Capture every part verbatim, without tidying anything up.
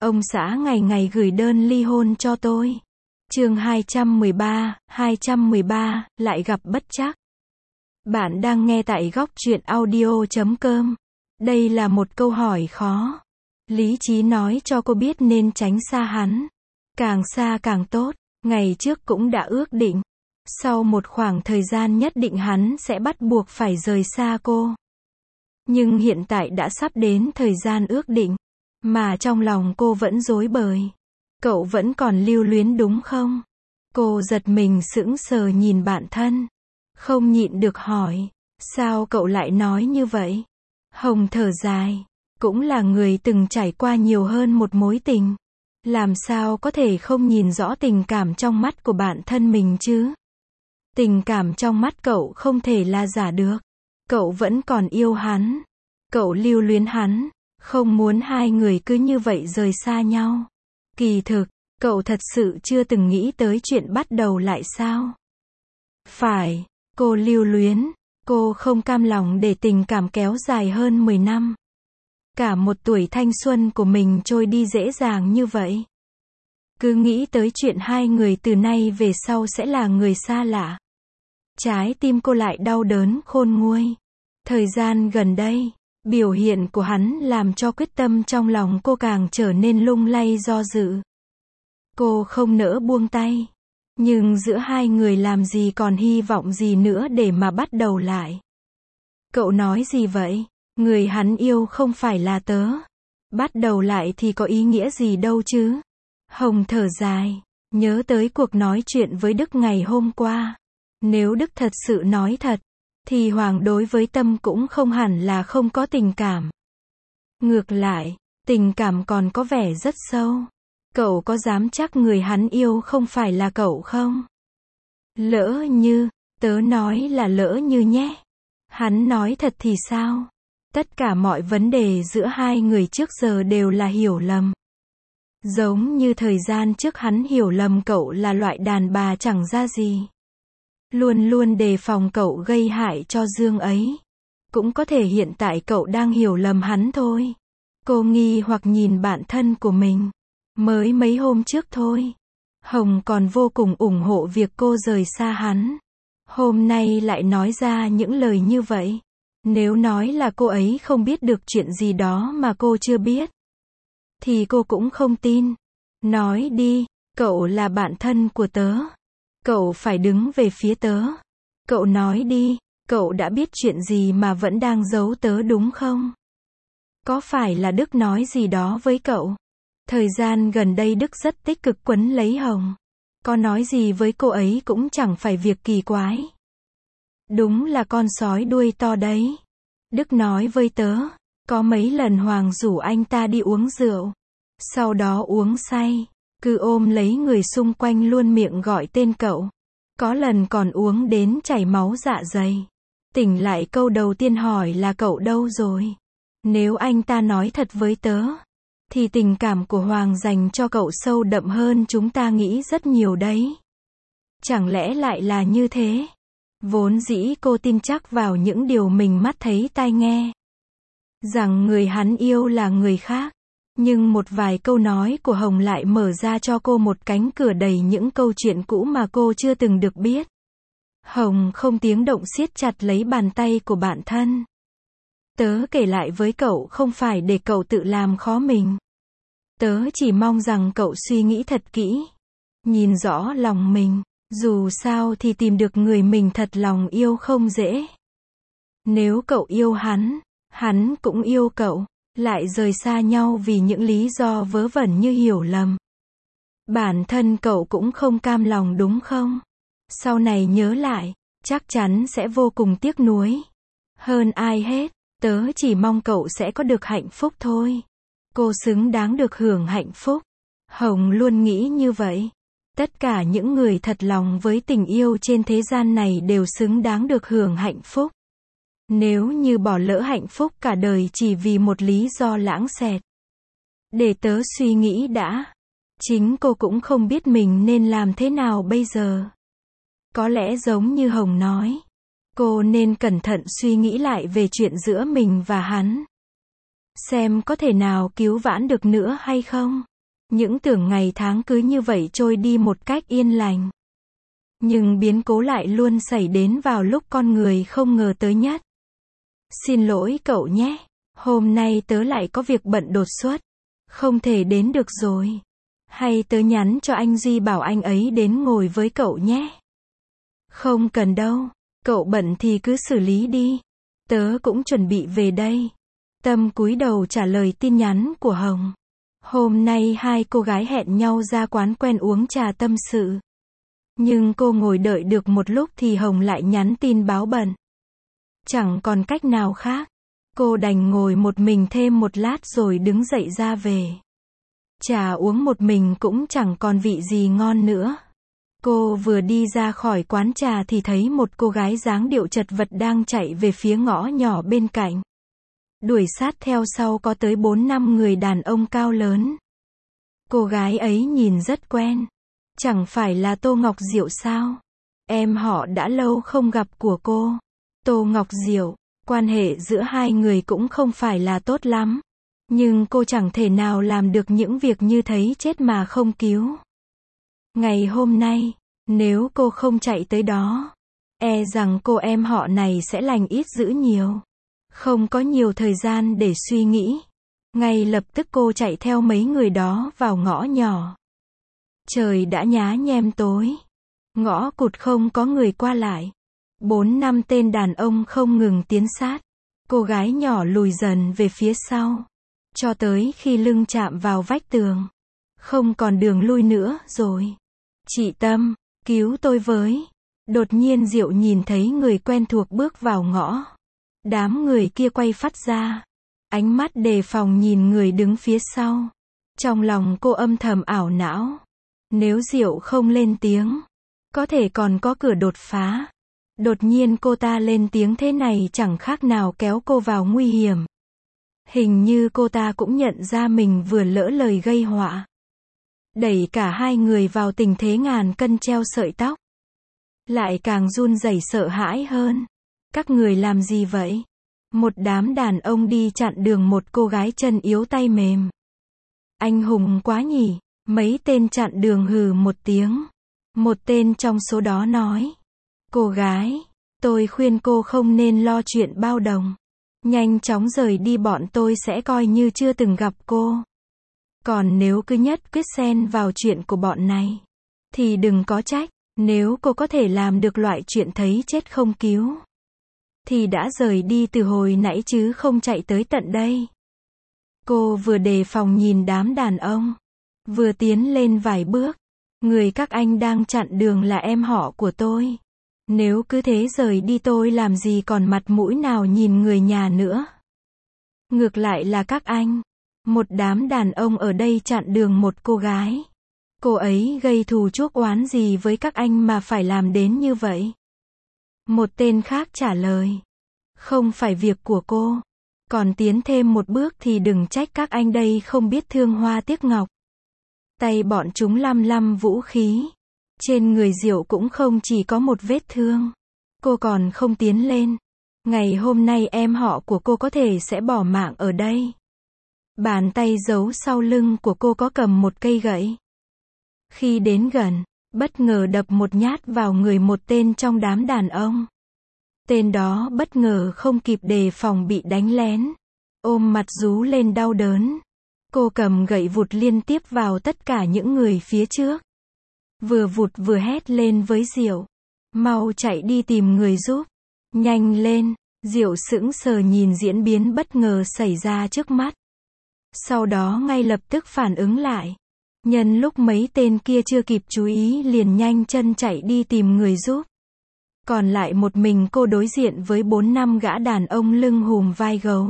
Ông xã ngày ngày gửi đơn ly hôn cho tôi. Chương hai trăm mười ba, hai trăm mười ba, lại gặp bất trắc. Bạn đang nghe tại góc truyện audio chấm com. Đây là một câu hỏi khó. Lý trí nói cho cô biết nên tránh xa hắn. Càng xa càng tốt. Ngày trước cũng đã ước định. Sau một khoảng thời gian nhất định hắn sẽ bắt buộc phải rời xa cô. Nhưng hiện tại đã sắp đến thời gian ước định. Mà trong lòng cô vẫn rối bời. Cậu vẫn còn lưu luyến đúng không? Cô giật mình sững sờ nhìn bạn thân. Không nhịn được hỏi. Sao cậu lại nói như vậy? Hồng thở dài. Cũng là người từng trải qua nhiều hơn một mối tình. Làm sao có thể không nhìn rõ tình cảm trong mắt của bạn thân mình chứ? Tình cảm trong mắt cậu không thể là giả được. Cậu vẫn còn yêu hắn. Cậu lưu luyến hắn. Không muốn hai người cứ như vậy rời xa nhau. Kỳ thực, cậu thật sự chưa từng nghĩ tới chuyện bắt đầu lại sao? Phải, cô lưu luyến. Cô không cam lòng để tình cảm kéo dài hơn mười năm. Cả một tuổi thanh xuân của mình trôi đi dễ dàng như vậy. Cứ nghĩ tới chuyện hai người từ nay về sau sẽ là người xa lạ. Trái tim cô lại đau đớn khôn nguôi. Thời gian gần đây, biểu hiện của hắn làm cho quyết tâm trong lòng cô càng trở nên lung lay do dự. Cô không nỡ buông tay. Nhưng giữa hai người làm gì còn hy vọng gì nữa để mà bắt đầu lại. Cậu nói gì vậy? Người hắn yêu không phải là tớ. Bắt đầu lại thì có ý nghĩa gì đâu chứ? Hồng thở dài, nhớ tới cuộc nói chuyện với Đức ngày hôm qua. Nếu Đức thật sự nói thật, thì Hoàng đối với Tâm cũng không hẳn là không có tình cảm. Ngược lại, tình cảm còn có vẻ rất sâu. Cậu có dám chắc người hắn yêu không phải là cậu không? Lỡ như, tớ nói là lỡ như nhé. Hắn nói thật thì sao? Tất cả mọi vấn đề giữa hai người trước giờ đều là hiểu lầm. Giống như thời gian trước hắn hiểu lầm cậu là loại đàn bà chẳng ra gì. Luôn luôn đề phòng cậu gây hại cho Dương ấy. Cũng có thể hiện tại cậu đang hiểu lầm hắn thôi. Cô nghi hoặc nhìn bạn thân của mình. Mới mấy hôm trước thôi. Hồng còn vô cùng ủng hộ việc cô rời xa hắn. Hôm nay lại nói ra những lời như vậy. Nếu nói là cô ấy không biết được chuyện gì đó mà cô chưa biết, thì cô cũng không tin. Nói đi, cậu là bạn thân của tớ. Cậu phải đứng về phía tớ. Cậu nói đi, cậu đã biết chuyện gì mà vẫn đang giấu tớ đúng không? Có phải là Đức nói gì đó với cậu? Thời gian gần đây Đức rất tích cực quấn lấy Hồng. Có nói gì với cô ấy cũng chẳng phải việc kỳ quái. Đúng là con sói đuôi to đấy. Đức nói với tớ, có mấy lần Hoàng rủ anh ta đi uống rượu. Sau đó uống say, cứ ôm lấy người xung quanh luôn miệng gọi tên cậu. Có lần còn uống đến chảy máu dạ dày. Tỉnh lại câu đầu tiên hỏi là cậu đâu rồi? Nếu anh ta nói thật với tớ, thì tình cảm của Hoàng dành cho cậu sâu đậm hơn chúng ta nghĩ rất nhiều đấy. Chẳng lẽ lại là như thế? Vốn dĩ cô tin chắc vào những điều mình mắt thấy tai nghe. Rằng người hắn yêu là người khác. Nhưng một vài câu nói của Hồng lại mở ra cho cô một cánh cửa đầy những câu chuyện cũ mà cô chưa từng được biết. Hồng không tiếng động siết chặt lấy bàn tay của bạn thân. Tớ kể lại với cậu không phải để cậu tự làm khó mình. Tớ chỉ mong rằng cậu suy nghĩ thật kỹ. Nhìn rõ lòng mình. Dù sao thì tìm được người mình thật lòng yêu không dễ. Nếu cậu yêu hắn, hắn cũng yêu cậu, lại rời xa nhau vì những lý do vớ vẩn như hiểu lầm. Bản thân cậu cũng không cam lòng đúng không? Sau này nhớ lại, chắc chắn sẽ vô cùng tiếc nuối. Hơn ai hết, tớ chỉ mong cậu sẽ có được hạnh phúc thôi. Cô xứng đáng được hưởng hạnh phúc. Hồng luôn nghĩ như vậy. Tất cả những người thật lòng với tình yêu trên thế gian này đều xứng đáng được hưởng hạnh phúc. Nếu như bỏ lỡ hạnh phúc cả đời chỉ vì một lý do lãng xẹt. Để tớ suy nghĩ đã. Chính cô cũng không biết mình nên làm thế nào bây giờ. Có lẽ giống như Hồng nói. Cô nên cẩn thận suy nghĩ lại về chuyện giữa mình và hắn. Xem có thể nào cứu vãn được nữa hay không. Những tưởng ngày tháng cứ như vậy trôi đi một cách yên lành. Nhưng biến cố lại luôn xảy đến vào lúc con người không ngờ tới nhất. Xin lỗi cậu nhé, hôm nay tớ lại có việc bận đột xuất, không thể đến được rồi. Hay tớ nhắn cho anh Duy bảo anh ấy đến ngồi với cậu nhé. Không cần đâu, cậu bận thì cứ xử lý đi. Tớ cũng chuẩn bị về đây. Tâm cúi đầu trả lời tin nhắn của Hồng. Hôm nay hai cô gái hẹn nhau ra quán quen uống trà tâm sự. Nhưng cô ngồi đợi được một lúc thì Hồng lại nhắn tin báo bận. Chẳng còn cách nào khác. Cô đành ngồi một mình thêm một lát rồi đứng dậy ra về. Trà uống một mình cũng chẳng còn vị gì ngon nữa. Cô vừa đi ra khỏi quán trà thì thấy một cô gái dáng điệu chật vật đang chạy về phía ngõ nhỏ bên cạnh. Đuổi sát theo sau có tới bốn năm người đàn ông cao lớn. Cô gái ấy nhìn rất quen. Chẳng phải là Tô Ngọc Diệu sao? Em họ đã lâu không gặp của cô. Tô Ngọc Diệu, quan hệ giữa hai người cũng không phải là tốt lắm. Nhưng cô chẳng thể nào làm được những việc như thấy chết mà không cứu. Ngày hôm nay, nếu cô không chạy tới đó, e rằng cô em họ này sẽ lành ít dữ nhiều. Không có nhiều thời gian để suy nghĩ. Ngay lập tức cô chạy theo mấy người đó vào ngõ nhỏ. Trời đã nhá nhem tối. Ngõ cụt không có người qua lại. Bốn năm tên đàn ông không ngừng tiến sát. Cô gái nhỏ lùi dần về phía sau. Cho tới khi lưng chạm vào vách tường. Không còn đường lui nữa rồi. Chị Tâm, cứu tôi với. Đột nhiên Diệu nhìn thấy người quen thuộc bước vào ngõ. Đám người kia quay phắt ra. Ánh mắt đề phòng nhìn người đứng phía sau. Trong lòng cô âm thầm ảo não. Nếu Diệu không lên tiếng, có thể còn có cửa đột phá. Đột nhiên cô ta lên tiếng thế này chẳng khác nào kéo cô vào nguy hiểm. Hình như cô ta cũng nhận ra mình vừa lỡ lời gây họa. Đẩy cả hai người vào tình thế ngàn cân treo sợi tóc. Lại càng run rẩy sợ hãi hơn. Các người làm gì vậy? Một đám đàn ông đi chặn đường một cô gái chân yếu tay mềm. Anh hùng quá nhỉ? Mấy tên chặn đường hừ một tiếng. Một tên trong số đó nói. Cô gái, tôi khuyên cô không nên lo chuyện bao đồng. Nhanh chóng rời đi, bọn tôi sẽ coi như chưa từng gặp cô. Còn nếu cứ nhất quyết xen vào chuyện của bọn này, thì đừng có trách. Nếu cô có thể làm được loại chuyện thấy chết không cứu, thì đã rời đi từ hồi nãy chứ không chạy tới tận đây. Cô vừa đề phòng nhìn đám đàn ông, vừa tiến lên vài bước. Người các anh đang chặn đường là em họ của tôi. Nếu cứ thế rời đi tôi làm gì còn mặt mũi nào nhìn người nhà nữa. Ngược lại là các anh. Một đám đàn ông ở đây chặn đường một cô gái. Cô ấy gây thù chuốc oán gì với các anh mà phải làm đến như vậy? Một tên khác trả lời. Không phải việc của cô. Còn tiến thêm một bước thì đừng trách các anh đây không biết thương hoa tiếc ngọc. Tay bọn chúng lăm lăm vũ khí. Trên người Diệu cũng không chỉ có một vết thương. Cô còn không tiến lên. Ngày hôm nay em họ của cô có thể sẽ bỏ mạng ở đây. Bàn tay giấu sau lưng của cô có cầm một cây gậy. Khi đến gần, bất ngờ đập một nhát vào người một tên trong đám đàn ông. Tên đó bất ngờ không kịp đề phòng bị đánh lén. Ôm mặt rú lên đau đớn. Cô cầm gậy vụt liên tiếp vào tất cả những người phía trước. Vừa vụt vừa hét lên với Diệu. Mau chạy đi tìm người giúp. Nhanh lên. Diệu sững sờ nhìn diễn biến bất ngờ xảy ra trước mắt. Sau đó ngay lập tức phản ứng lại. Nhân lúc mấy tên kia chưa kịp chú ý liền nhanh chân chạy đi tìm người giúp. Còn lại một mình cô đối diện với bốn năm gã đàn ông lưng hùm vai gấu.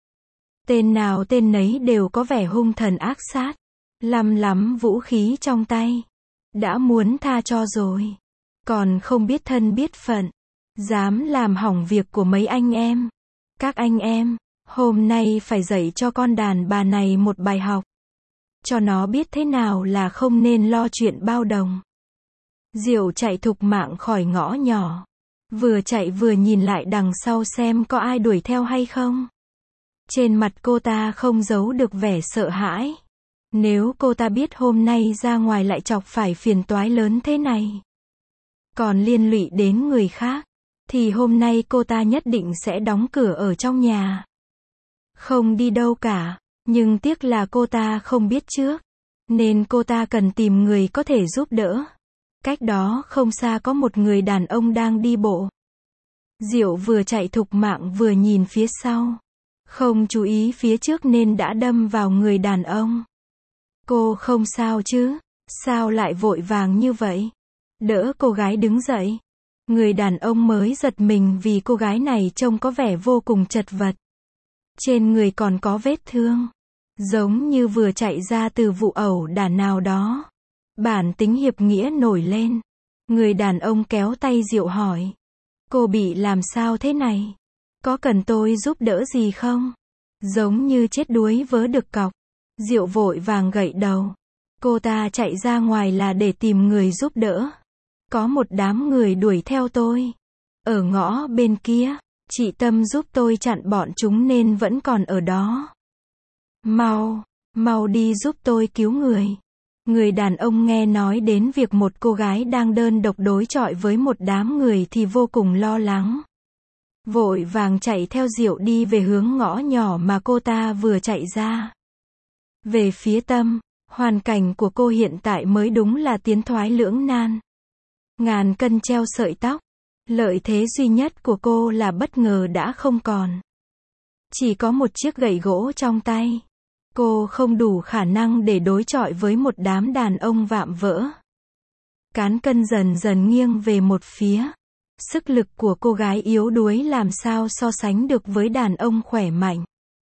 Tên nào tên nấy đều có vẻ hung thần ác sát. Lăm lắm vũ khí trong tay. Đã muốn tha cho rồi. Còn không biết thân biết phận. Dám làm hỏng việc của mấy anh em. Các anh em, hôm nay phải dạy cho con đàn bà này một bài học. Cho nó biết thế nào là không nên lo chuyện bao đồng. Diệu chạy thục mạng khỏi ngõ nhỏ. Vừa chạy vừa nhìn lại đằng sau xem có ai đuổi theo hay không. Trên mặt cô ta không giấu được vẻ sợ hãi. Nếu cô ta biết hôm nay ra ngoài lại chọc phải phiền toái lớn thế này, còn liên lụy đến người khác, thì hôm nay cô ta nhất định sẽ đóng cửa ở trong nhà, không đi đâu cả. Nhưng tiếc là cô ta không biết trước, nên cô ta cần tìm người có thể giúp đỡ. Cách đó không xa có một người đàn ông đang đi bộ. Diệu vừa chạy thục mạng vừa nhìn phía sau, không chú ý phía trước nên đã đâm vào người đàn ông. Cô không sao chứ? Sao lại vội vàng như vậy? Đỡ cô gái đứng dậy. Người đàn ông mới giật mình vì cô gái này trông có vẻ vô cùng chật vật. Trên người còn có vết thương, giống như vừa chạy ra từ vụ ẩu đả nào đó. Bản tính hiệp nghĩa nổi lên. Người đàn ông kéo tay Diệu hỏi. Cô bị làm sao thế này? Có cần tôi giúp đỡ gì không? Giống như chết đuối vớ được cọc. Diệu vội vàng gậy đầu. Cô ta chạy ra ngoài là để tìm người giúp đỡ. Có một đám người đuổi theo tôi. Ở ngõ bên kia, chị Tâm giúp tôi chặn bọn chúng nên vẫn còn ở đó. Mau, mau đi giúp tôi cứu người. Người đàn ông nghe nói đến việc một cô gái đang đơn độc đối chọi với một đám người thì vô cùng lo lắng. Vội vàng chạy theo Diệu đi về hướng ngõ nhỏ mà cô ta vừa chạy ra. Về phía Tâm, hoàn cảnh của cô hiện tại mới đúng là tiến thoái lưỡng nan. Ngàn cân treo sợi tóc. Lợi thế duy nhất của cô là bất ngờ đã không còn. Chỉ có một chiếc gậy gỗ trong tay. Cô không đủ khả năng để đối chọi với một đám đàn ông vạm vỡ. Cán cân dần dần nghiêng về một phía. Sức lực của cô gái yếu đuối làm sao so sánh được với đàn ông khỏe mạnh.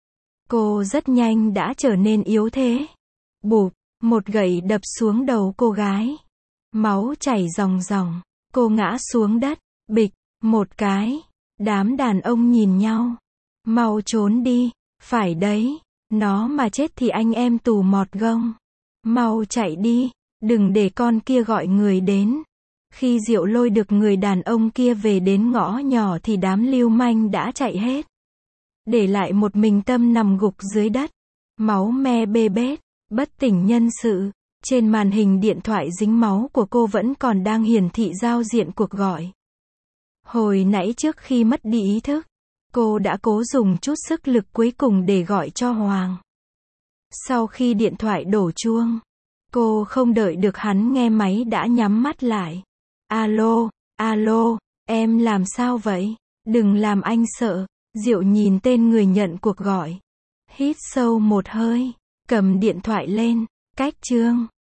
Cô rất nhanh đã trở nên yếu thế. Bụp, một gậy đập xuống đầu cô gái. Máu chảy ròng ròng. Cô ngã xuống đất. Bịch, một cái. Đám đàn ông nhìn nhau. Mau trốn đi. Phải đấy. Nó mà chết thì anh em tù mọt gông. Mau chạy đi. Đừng để con kia gọi người đến. Khi Diệu lôi được người đàn ông kia về đến ngõ nhỏ thì đám lưu manh đã chạy hết. Để lại một mình Tâm nằm gục dưới đất. Máu me bê bết. Bất tỉnh nhân sự. Trên màn hình điện thoại dính máu của cô vẫn còn đang hiển thị giao diện cuộc gọi. Hồi nãy trước khi mất đi ý thức, cô đã cố dùng chút sức lực cuối cùng để gọi cho Hoàng. Sau khi điện thoại đổ chuông, cô không đợi được hắn nghe máy đã nhắm mắt lại. Alo, alo, em làm sao vậy? Đừng làm anh sợ. Diệu nhìn tên người nhận cuộc gọi. Hít sâu một hơi, cầm điện thoại lên, cách chương.